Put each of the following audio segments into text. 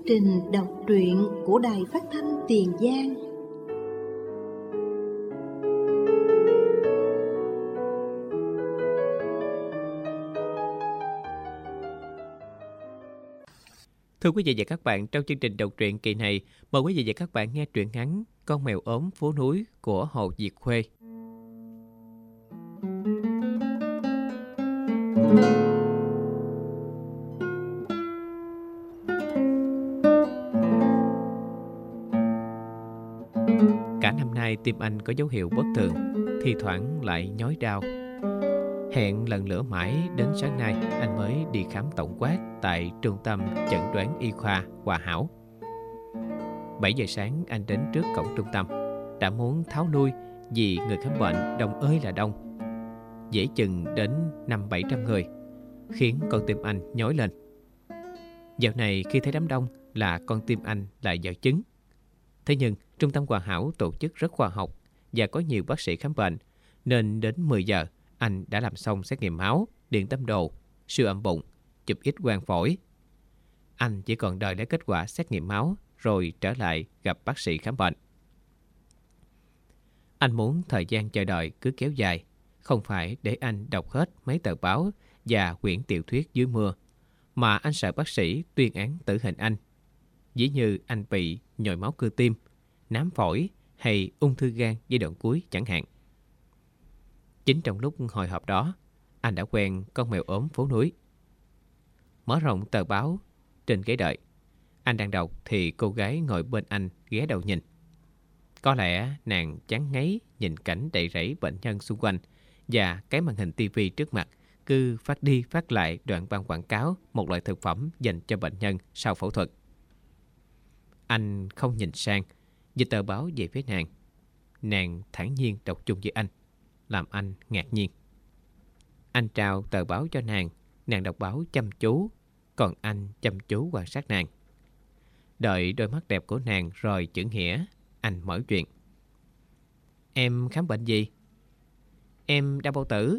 trình đọc truyện của Đài Phát thanh Tiền Giang. Thưa quý vị và các bạn, trong chương trình đọc truyện kỳ này, mời quý vị và các bạn nghe truyện ngắn Con mèo ốm phố núi của Hồ Việt Khuê. Cả năm nay tim anh có dấu hiệu bất thường, thi thoảng lại nhói đau. Hẹn lần lữa mãi đến sáng nay anh mới đi khám tổng quát tại Trung tâm Chẩn đoán Y khoa Hòa Hảo. 7 giờ sáng anh đến trước cổng trung tâm, đã muốn tháo lui vì người khám bệnh đông ơi là đông. Dễ chừng đến 500-700 người, khiến con tim anh nhói lên. Dạo này khi thấy đám đông là con tim anh lại dở chứng. Thế nhưng Trung tâm Hòa Hảo tổ chức rất khoa học và có nhiều bác sĩ khám bệnh, nên đến 10 giờ anh đã làm xong xét nghiệm máu, điện tâm đồ, siêu âm bụng, chụp X-quang phổi. Anh chỉ còn đợi lấy kết quả xét nghiệm máu rồi trở lại gặp bác sĩ khám bệnh. Anh muốn thời gian chờ đợi cứ kéo dài, không phải để anh đọc hết mấy tờ báo và quyển tiểu thuyết dưới mưa, mà anh sợ bác sĩ tuyên án tử hình anh. Dĩ như anh bị nhồi máu cơ tim, nám phổi hay ung thư gan giai đoạn cuối chẳng hạn. Chính trong lúc hồi hộp đó, anh đã quen con mèo ốm phố núi. Mở rộng tờ báo trên ghế đợi, anh đang đọc thì cô gái ngồi bên anh ghé đầu nhìn. Có lẽ nàng chán ngấy nhìn cảnh đầy rẫy bệnh nhân xung quanh và cái màn hình tivi trước mặt cứ phát đi phát lại đoạn băng quảng cáo một loại thực phẩm dành cho bệnh nhân sau phẫu thuật. Anh không nhìn sang, dịch tờ báo về phía nàng. Nàng thản nhiên đọc chung với anh, làm anh ngạc nhiên. Anh trao tờ báo cho nàng, nàng đọc báo chăm chú, còn anh chăm chú quan sát nàng. Đợi đôi mắt đẹp của nàng rồi chưởng hỉa, anh mở chuyện. Em khám bệnh gì? Em đau bao tử.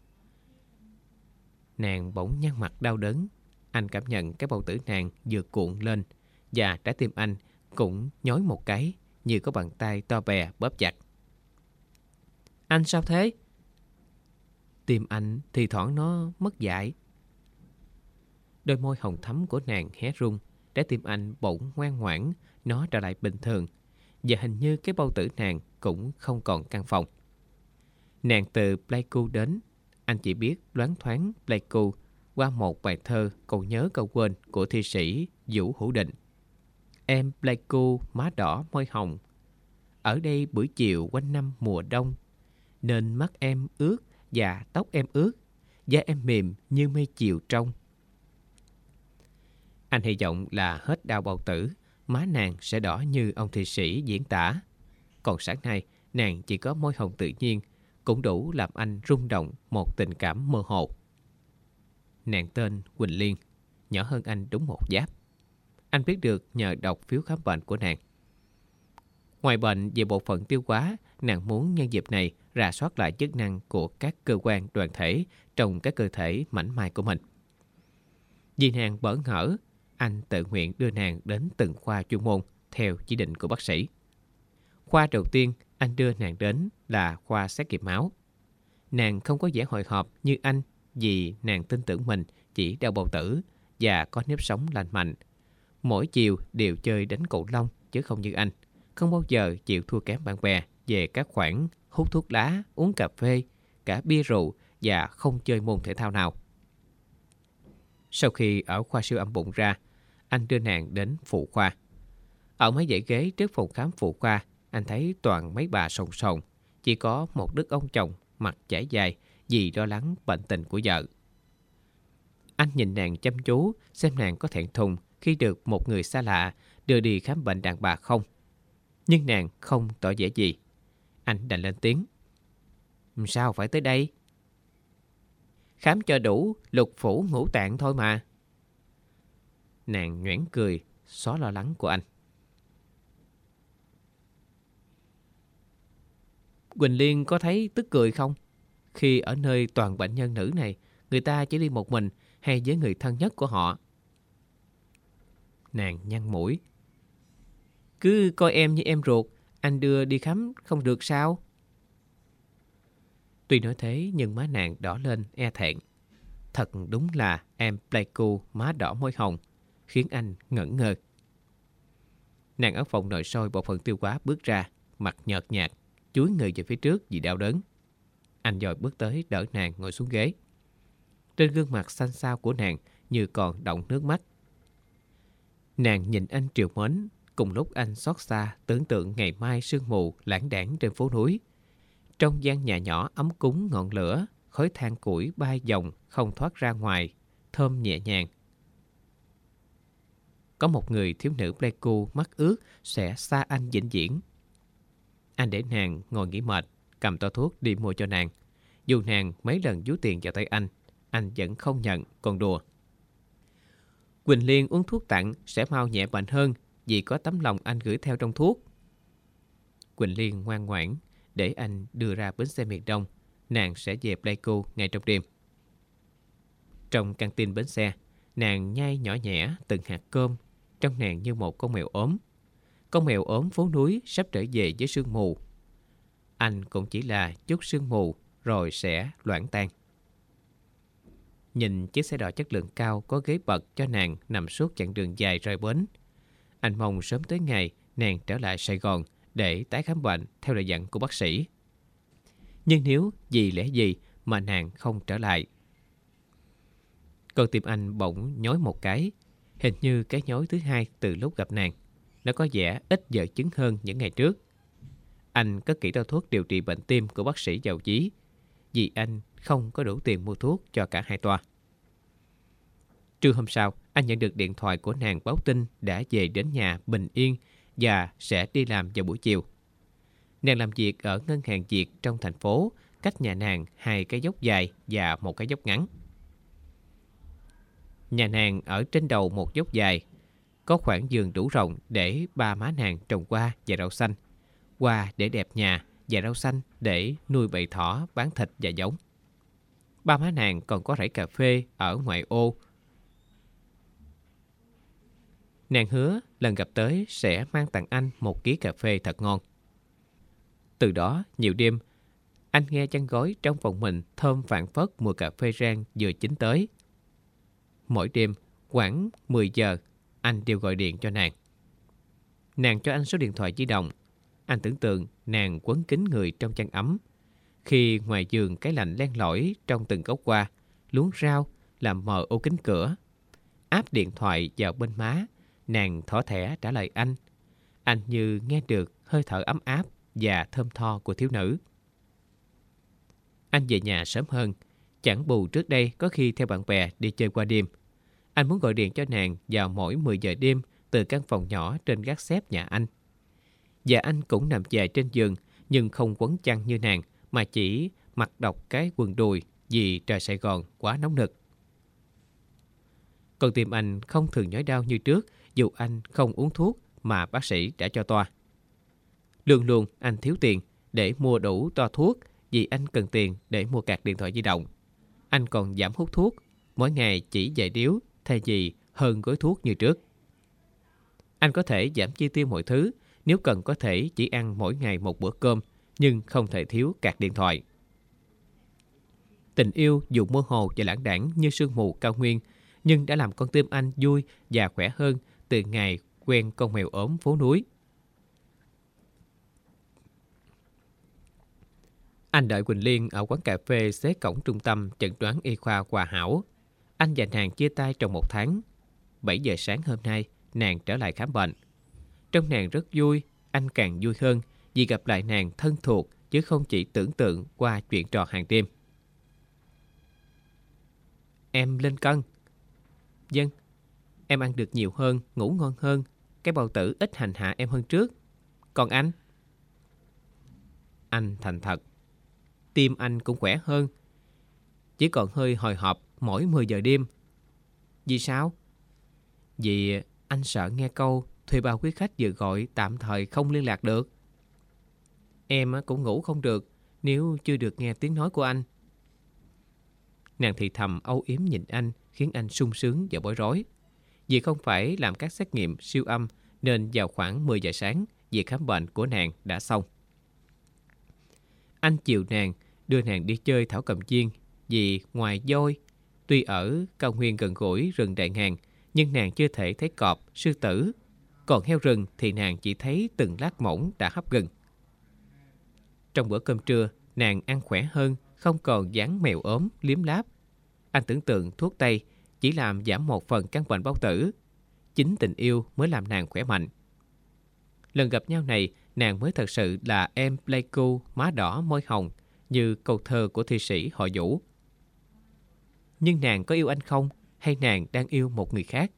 Nàng bỗng nhăn mặt đau đớn. Anh cảm nhận cái bao tử nàng vừa cuộn lên, và trái tim anh cũng nhói một cái, như có bàn tay to bè bóp chặt. Anh sao thế? Tim anh thì thoảng nó mất dại. Đôi môi hồng thắm của nàng hé rung, trái tim anh bỗng ngoan ngoãn, nó trở lại bình thường, và hình như cái bao tử nàng cũng không còn căng phòng. Nàng từ Pleiku đến, anh chỉ biết loáng thoáng Pleiku qua một bài thơ Câu nhớ câu quên của thi sĩ Vũ Hữu Định. Em Pleiku má đỏ môi hồng, ở đây buổi chiều quanh năm mùa đông, nên mắt em ướt và tóc em ướt, da em mềm như mây chiều trong. Anh hy vọng là hết đau bao tử, má nàng sẽ đỏ như ông thi sĩ diễn tả. Còn sáng nay, nàng chỉ có môi hồng tự nhiên, cũng đủ làm anh rung động một tình cảm mơ hồ. Nàng tên Quỳnh Liên, nhỏ hơn anh đúng một giáp. Anh biết được nhờ đọc phiếu khám bệnh của nàng. Ngoài bệnh về bộ phận tiêu hóa, nàng muốn nhân dịp này rà soát lại chức năng của các cơ quan đoàn thể trong cái cơ thể mảnh mai của mình. Vì nàng bỡ ngỡ, anh tự nguyện đưa nàng đến từng khoa chuyên môn theo chỉ định của bác sĩ. Khoa đầu tiên anh đưa nàng đến là khoa xét nghiệm máu. Nàng không có vẻ hồi hộp như anh, vì nàng tin tưởng mình chỉ đau bao tử và có nếp sống lành mạnh. Mỗi chiều đều chơi đánh cầu lông chứ không như anh, không bao giờ chịu thua kém bạn bè về các khoản hút thuốc lá, uống cà phê, cả bia rượu và không chơi môn thể thao nào. Sau khi ở khoa siêu âm bụng ra, anh đưa nàng đến phụ khoa. Ở mấy dãy ghế trước phòng khám phụ khoa, anh thấy toàn mấy bà sồn sồn, chỉ có một đứa ông chồng mặt chải dài vì lo lắng bệnh tình của vợ. Anh nhìn nàng chăm chú xem nàng có thẹn thùng khi được một người xa lạ đưa đi khám bệnh đàn bà không. Nhưng nàng không tỏ vẻ gì. Anh đành lên tiếng. Sao phải tới đây? Khám cho đủ lục phủ ngũ tạng thôi mà. Nàng nhoẻn cười, xóa lo lắng của anh. Quỳnh Liên có thấy tức cười không? Khi ở nơi toàn bệnh nhân nữ này, người ta chỉ đi một mình hay với người thân nhất của họ. Nàng nhăn mũi. Cứ coi em như em ruột, anh đưa đi khám không được sao? Tuy nói thế nhưng má nàng đỏ lên e thẹn. Thật đúng là em Pleiku má đỏ môi hồng, khiến anh ngẩn ngơ. Nàng ở phòng nội soi bộ phận tiêu hóa bước ra, mặt nhợt nhạt, chúi người về phía trước vì đau đớn. Anh dội bước tới đỡ nàng ngồi xuống ghế. Trên gương mặt xanh xao của nàng như còn đọng nước mắt. Nàng nhìn anh trìu mến, cùng lúc anh xót xa tưởng tượng ngày mai sương mù lãng đãng trên phố núi. Trong gian nhà nhỏ ấm cúng ngọn lửa, khói than củi bay vòng không thoát ra ngoài, thơm nhẹ nhàng. Có một người thiếu nữ Pleiku mắt ướt sẽ xa anh vĩnh viễn. Anh để nàng ngồi nghỉ mệt, cầm toa thuốc đi mua cho nàng. Dù nàng mấy lần vú tiền vào tay anh vẫn không nhận, còn đùa. Quỳnh Liên uống thuốc tặng sẽ mau nhẹ bệnh hơn vì có tấm lòng anh gửi theo trong thuốc. Quỳnh Liên ngoan ngoãn để anh đưa ra bến xe miền Đông. Nàng sẽ về Pleiku ngay trong đêm. Trong căng tin bến xe, nàng nhai nhỏ nhẹ từng hạt cơm, trong nàng như một con mèo ốm. Con mèo ốm phố núi sắp trở về với sương mù. Anh cũng chỉ là chút sương mù rồi sẽ loãng tan. Nhìn chiếc xe đò chất lượng cao có ghế bật cho nàng nằm suốt chặng đường dài rời bến. Anh mong sớm tới ngày nàng trở lại Sài Gòn để tái khám bệnh theo lời dặn của bác sĩ. Nhưng nếu vì lẽ gì mà nàng không trở lại? Con tim anh bỗng nhói một cái, hình như cái nhói thứ hai từ lúc gặp nàng. Nó có vẻ ít dở chứng hơn những ngày trước. Anh cất kỹ toa thuốc điều trị bệnh tim của bác sĩ giàu chí, vì anh không có đủ tiền mua thuốc cho cả hai toa. Trưa hôm sau, anh nhận được điện thoại của nàng báo tin đã về đến nhà bình yên và sẽ đi làm vào buổi chiều. Nàng làm việc ở ngân hàng Việt trong thành phố, cách nhà nàng 2 cái dốc dài và 1 cái dốc ngắn. Nhà nàng ở trên đầu một dốc dài, có khoảng vườn đủ rộng để ba má nàng trồng hoa và rau xanh. Hoa để đẹp nhà và rau xanh để nuôi bầy thỏ bán thịt và giống. Ba má nàng còn có rẫy cà phê ở ngoại ô. Nàng hứa lần gặp tới sẽ mang tặng anh 1 ký cà phê thật ngon. Từ đó nhiều đêm, anh nghe chăn gối trong phòng mình thơm phảng phất mùi cà phê rang vừa chín tới. Mỗi đêm, khoảng 10 giờ, anh đều gọi điện cho nàng. Nàng cho anh số điện thoại di động. Anh tưởng tượng nàng quấn kín người trong chăn ấm. Khi ngoài giường cái lạnh len lỏi trong từng gốc hoa, luống rau làm mờ ô kính cửa. Áp điện thoại vào bên má, nàng thỏ thẻ trả lời anh. Anh như nghe được hơi thở ấm áp và thơm tho của thiếu nữ. Anh về nhà sớm hơn, chẳng bù trước đây có khi theo bạn bè đi chơi qua đêm. Anh muốn gọi điện cho nàng vào mỗi 10 giờ đêm từ căn phòng nhỏ trên gác xép nhà anh. Và anh cũng nằm dài trên giường, nhưng không quấn chăn như nàng, mà chỉ mặc độc cái quần đùi vì trời Sài Gòn quá nóng nực. Con tim anh không thường nhói đau như trước, dù anh không uống thuốc mà bác sĩ đã cho toa. Luôn luôn anh thiếu tiền để mua đủ toa thuốc vì anh cần tiền để mua card điện thoại di động. Anh còn giảm hút thuốc, mỗi ngày chỉ vài điếu thay vì hơn gói thuốc như trước. Anh có thể giảm chi tiêu mọi thứ, nếu cần có thể chỉ ăn mỗi ngày 1 bữa cơm, nhưng không thể thiếu card điện thoại. Tình yêu dù mơ hồ và lãng đãng như sương mù cao nguyên, nhưng đã làm con tim anh vui và khỏe hơn từ ngày quen con mèo ốm phố núi. Anh đợi Quỳnh Liên ở quán cà phê xế cổng trung tâm chẩn đoán y khoa Hòa Hảo. Anh và nàng chia tay trong 1 tháng. 7 giờ sáng hôm nay, nàng trở lại khám bệnh. Trong nàng rất vui, anh càng vui hơn vì gặp lại nàng thân thuộc chứ không chỉ tưởng tượng qua chuyện trò hàng đêm. Em lên cân. Vâng, em ăn được nhiều hơn, ngủ ngon hơn. Cái bầu tử ít hành hạ em hơn trước. Còn anh? Anh thành thật. Tim anh cũng khỏe hơn. Chỉ còn hơi hồi hộp mỗi 10 giờ đêm. Vì sao? Vì anh sợ nghe câu thuê bao quý khách vừa gọi tạm thời không liên lạc được. Em cũng ngủ không được nếu chưa được nghe tiếng nói của anh. Nàng thì thầm âu yếm nhìn anh khiến anh sung sướng và bối rối. Vì không phải làm các xét nghiệm siêu âm nên vào khoảng 10 giờ sáng, việc khám bệnh của nàng đã xong. Anh chiều nàng, đưa nàng đi chơi thảo cầm viên vì ngoài voi, tuy ở cao nguyên gần gũi rừng Đại Ngàn, nhưng nàng chưa thể thấy cọp, sư tử. Còn heo rừng thì nàng chỉ thấy từng lát mỏng đã hấp gừng. Trong bữa cơm trưa, nàng ăn khỏe hơn, không còn dáng mèo ốm, liếm láp. Anh tưởng tượng thuốc tây chỉ làm giảm một phần căn bệnh bao tử. Chính tình yêu mới làm nàng khỏe mạnh. Lần gặp nhau này, nàng mới thật sự là em Pleiku má đỏ môi hồng như câu thơ của thi sĩ họ Vũ. Nhưng nàng có yêu anh không, hay nàng đang yêu một người khác?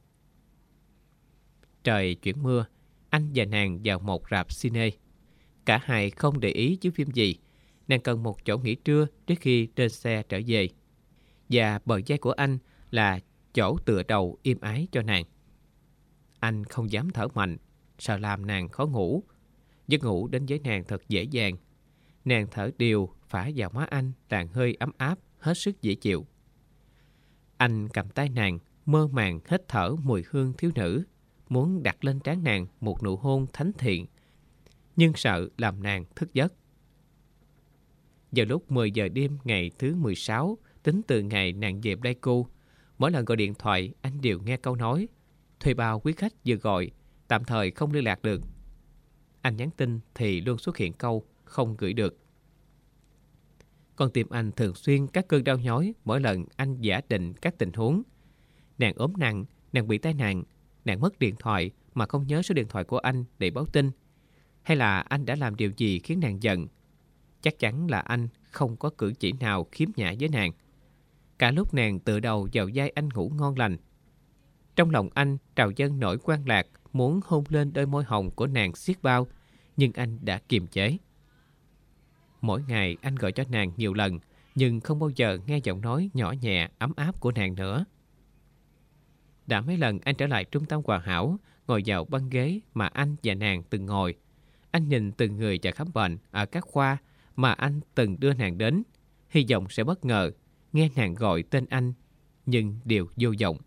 Trời chuyển mưa, anh và nàng vào một rạp cine. Cả hai không để ý chiếu phim gì. Nàng cần một chỗ nghỉ trưa trước khi lên xe trở về. Và bờ vai của anh là chỗ tựa đầu im ái cho nàng. Anh không dám thở mạnh, sợ làm nàng khó ngủ. Giấc ngủ đến với nàng thật dễ dàng. Nàng thở đều phả vào má anh làn hơi ấm áp, hết sức dễ chịu. Anh cầm tay nàng, mơ màng hít thở mùi hương thiếu nữ, muốn đặt lên trán nàng một nụ hôn thánh thiện, nhưng sợ làm nàng thức giấc. Vào lúc 10 giờ đêm ngày thứ 16, tính từ ngày nàng về Pleiku, mỗi lần gọi điện thoại anh đều nghe câu nói: thuê bao quý khách vừa gọi, tạm thời không liên lạc được. Anh nhắn tin thì luôn xuất hiện câu không gửi được. Con tim anh thường xuyên các cơn đau nhói mỗi lần anh giả định các tình huống. Nàng ốm nặng, nàng bị tai nạn, nàng mất điện thoại mà không nhớ số điện thoại của anh để báo tin. Hay là anh đã làm điều gì khiến nàng giận? Chắc chắn là anh không có cử chỉ nào khiếm nhã với nàng. Cả lúc nàng tựa đầu vào vai anh ngủ ngon lành. Trong lòng anh trào dâng nỗi quan lạc, muốn hôn lên đôi môi hồng của nàng xiết bao, nhưng anh đã kiềm chế. Mỗi ngày anh gọi cho nàng nhiều lần, nhưng không bao giờ nghe giọng nói nhỏ nhẹ, ấm áp của nàng nữa. Đã mấy lần anh trở lại trung tâm Hoàn Hảo, ngồi vào băng ghế mà anh và nàng từng ngồi. Anh nhìn từng người vào khám bệnh ở các khoa mà anh từng đưa nàng đến, hy vọng sẽ bất ngờ nghe nàng gọi tên anh, nhưng đều vô vọng.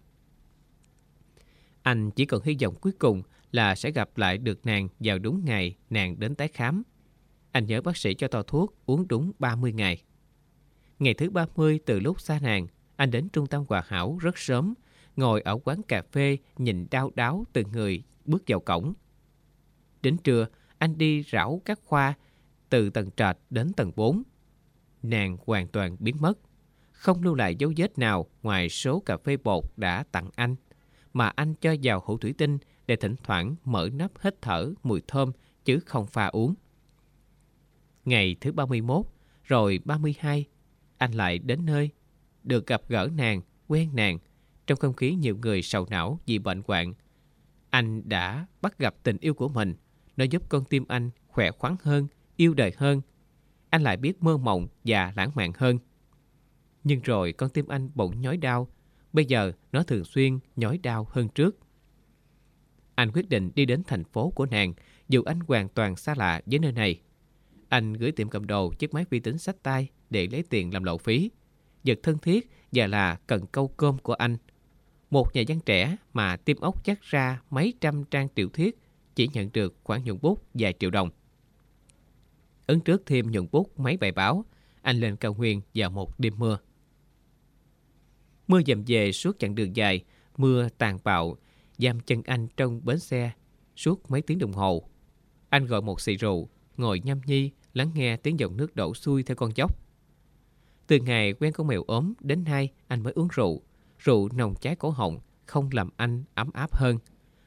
Anh chỉ còn hy vọng cuối cùng là sẽ gặp lại được nàng vào đúng ngày nàng đến tái khám. Anh nhớ bác sĩ cho toa thuốc uống đúng 30 ngày. Ngày thứ 30 từ lúc xa nàng, anh đến trung tâm Hoàn Hảo rất sớm, ngồi ở quán cà phê nhìn đau đáu từng người bước vào cổng. Đến trưa, anh đi rảo các khoa từ tầng trệt đến tầng 4. Nàng hoàn toàn biến mất, không lưu lại dấu vết nào ngoài số cà phê bột đã tặng anh, mà anh cho vào hũ thủy tinh để thỉnh thoảng mở nắp hít thở mùi thơm chứ không pha uống. Ngày thứ 31, rồi 32, anh lại đến nơi, được gặp gỡ nàng, quen nàng, trong không khí nhiều người sầu não vì bệnh hoạn. Anh đã bắt gặp tình yêu của mình, nó giúp con tim anh khỏe khoắn hơn, yêu đời hơn. Anh lại biết mơ mộng và lãng mạn hơn. Nhưng rồi con tim anh bỗng nhói đau, bây giờ nó thường xuyên nhói đau hơn trước. Anh quyết định đi đến thành phố của nàng, dù anh hoàn toàn xa lạ với nơi này. Anh gửi tiệm cầm đồ chiếc máy vi tính xách tay để lấy tiền làm lộ phí. Vật thân thiết và là cần câu cơm của anh. Một nhà văn trẻ mà tim óc chắc ra mấy trăm trang tiểu thuyết chỉ nhận được khoản nhuận bút vài triệu đồng. Ấn trước thêm nhuận bút mấy bài báo, anh lên cao nguyên vào một đêm mưa. Mưa dầm về suốt chặng đường dài, mưa tàn bạo, giam chân anh trong bến xe suốt mấy tiếng đồng hồ. Anh gọi một xị rượu, ngồi nhâm nhi, lắng nghe tiếng dòng nước đổ xuôi theo con dốc. Từ ngày quen con mèo ốm đến nay anh mới uống rượu. Rượu nồng cháy cổ họng, không làm anh ấm áp hơn,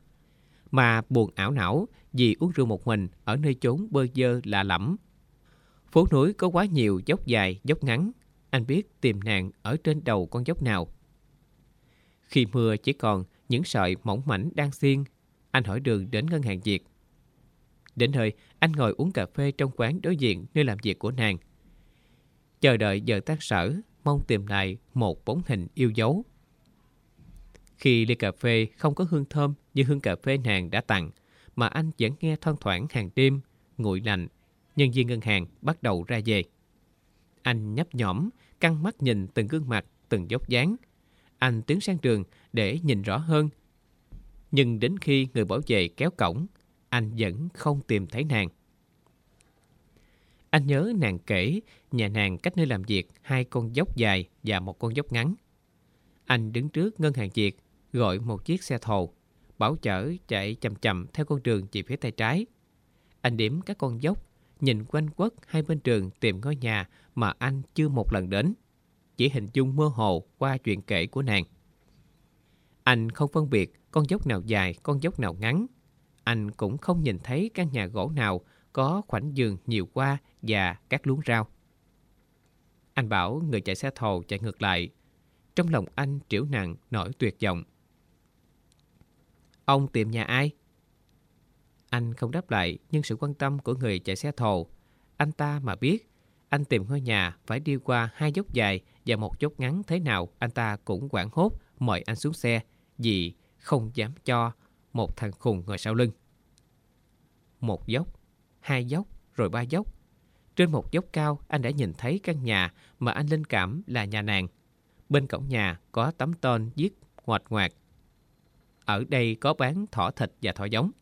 mà buồn ảo não vì uống rượu một mình ở nơi chốn bơ vơ lạ lẫm. Phố núi có quá nhiều dốc dài, dốc ngắn. Anh biết tìm nàng ở trên đầu con dốc nào. Khi mưa chỉ còn những sợi mỏng mảnh đang xiên, anh hỏi đường đến ngân hàng Việt. Đến nơi, anh ngồi uống cà phê trong quán đối diện nơi làm việc của nàng. Chờ đợi giờ tan sở, mong tìm lại một bóng hình yêu dấu. Khi ly cà phê không có hương thơm như hương cà phê nàng đã tặng, mà anh vẫn nghe thoang thoảng hàng đêm, nguội lạnh, nhân viên ngân hàng bắt đầu ra về. Anh nhấp nhổm, căng mắt nhìn từng gương mặt, từng dốc dáng. Anh tiến sang đường để nhìn rõ hơn. Nhưng đến khi người bảo vệ kéo cổng, anh vẫn không tìm thấy nàng. Anh nhớ nàng kể nhà nàng cách nơi làm việc 2 con dốc dài và 1 con dốc ngắn. Anh đứng trước ngân hàng Việt, gọi một chiếc xe thồ, bảo chở chạy chậm chậm theo con đường về phía tay trái. Anh điểm các con dốc, nhìn quanh quất hai bên đường tìm ngôi nhà mà anh chưa một lần đến, chỉ hình dung mơ hồ qua chuyện kể của nàng. Anh không phân biệt con dốc nào dài, con dốc nào ngắn. Anh cũng không nhìn thấy căn nhà gỗ nào có khoảnh giường nhiều hoa và các luống rau. Anh bảo người chạy xe thồ chạy ngược lại. Trong lòng anh trĩu nặng nỗi tuyệt vọng. Ông tìm nhà ai? Anh không đáp lại, nhưng sự quan tâm của người chạy xe thồ, anh ta mà biết anh tìm ngôi nhà phải đi qua 2 dốc dài và 1 dốc ngắn thế nào, anh ta cũng hoảng hốt mời anh xuống xe vì không dám cho một thằng khùng ngồi sau lưng. 1 dốc, 2 dốc, rồi 3 dốc. Trên một dốc cao, anh đã nhìn thấy căn nhà mà anh linh cảm là nhà nàng. Bên cổng nhà có tấm tên viết ngoạch ngoạc: ở đây có bán thỏ thịt và thỏ giống.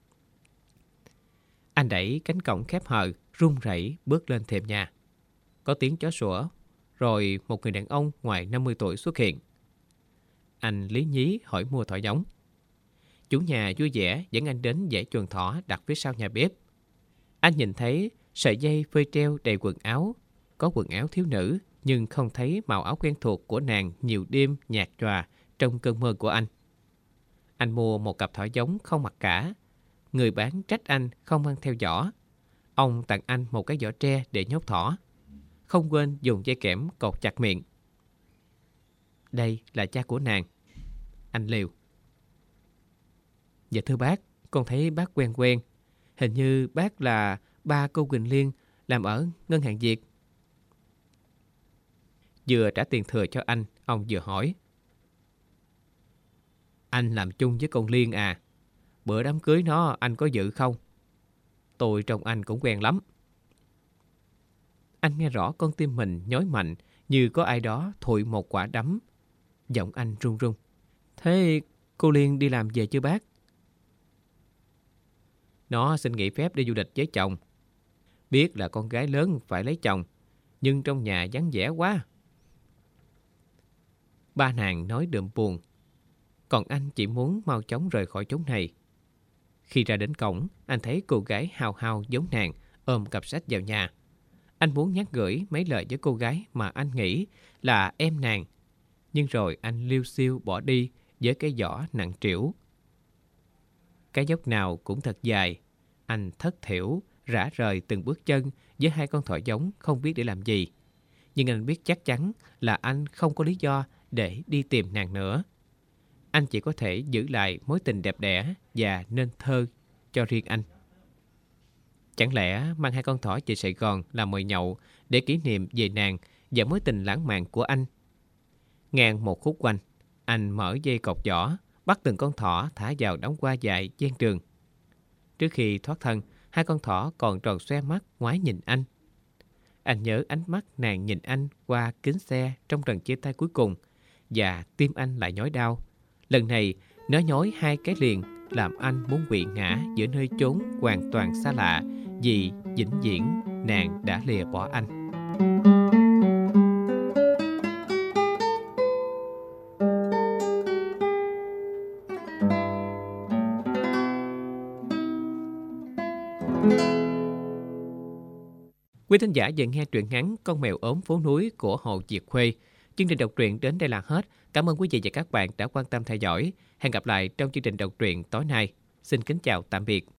Anh đẩy cánh cổng khép hờ, run rẩy bước lên thềm nhà. Có tiếng chó sủa, rồi một người đàn ông ngoài 50 tuổi xuất hiện. Anh lý nhí hỏi mua thỏ giống. Chủ nhà vui vẻ dẫn anh đến dãy chuồng thỏ đặt phía sau nhà bếp. Anh nhìn thấy sợi dây phơi treo đầy quần áo. Có quần áo thiếu nữ, nhưng không thấy màu áo quen thuộc của nàng nhiều đêm nhạt nhòa trong cơn mơ của anh. Anh mua một cặp thỏ giống không mặc cả. Người bán trách anh không mang theo giỏ. Ông tặng anh một cái giỏ tre để nhốt thỏ. Không quên dùng dây kẽm cột chặt miệng. Đây là cha của nàng. Anh liều. Dạ thưa bác, con thấy bác quen quen. Hình như bác là ba cô Quỳnh Liên làm ở ngân hàng Việt. Vừa trả tiền thừa cho anh, ông vừa hỏi. Anh làm chung với con Liên à? Bữa đám cưới nó anh có dự không? Tôi trông anh cũng quen lắm. Anh nghe rõ con tim mình nhói mạnh như có ai đó thụi một quả đấm. Giọng anh run run. Thế cô Liên đi làm về chưa bác? Nó xin nghỉ phép đi du lịch với chồng. Biết là con gái lớn phải lấy chồng, nhưng trong nhà vắng vẻ quá. Ba nàng nói đượm buồn. Còn anh chỉ muốn mau chóng rời khỏi chốn này. Khi ra đến cổng, anh thấy cô gái hào hào giống nàng ôm cặp sách vào nhà. Anh muốn nhắc gửi mấy lời với cô gái mà anh nghĩ là em nàng. Nhưng rồi anh liêu xiêu bỏ đi với cái giỏ nặng trĩu. Cái dốc nào cũng thật dài. Anh thất thểu, rã rời từng bước chân với 2 con thỏ giống không biết để làm gì. Nhưng anh biết chắc chắn là anh không có lý do để đi tìm nàng nữa. Anh chỉ có thể giữ lại mối tình đẹp đẽ và nên thơ cho riêng anh. Chẳng lẽ mang 2 con thỏ về Sài Gòn làm mồi nhậu để kỷ niệm về nàng và mối tình lãng mạn của anh? Ngang một khúc quanh, anh mở dây cột giỏ, bắt từng con thỏ thả vào đống hoa dại ven đường. Trước khi thoát thân, 2 con thỏ còn tròn xoe mắt ngoái nhìn anh. Anh nhớ ánh mắt nàng nhìn anh qua kính xe trong lần chia tay cuối cùng, và tim anh lại nhói đau. Lần này, nó nhói 2 cái liền, làm anh muốn quỵ ngã giữa nơi chốn hoàn toàn xa lạ, vì vĩnh viễn nàng đã lìa bỏ anh. Quý thính giả vừa nghe truyện ngắn Con mèo ốm phố núi của Hồ Diệt Khuê. Chương trình đọc truyện đến đây là hết. Cảm ơn quý vị và các bạn đã quan tâm theo dõi. Hẹn gặp lại trong chương trình đọc truyện tối nay. Xin kính chào tạm biệt.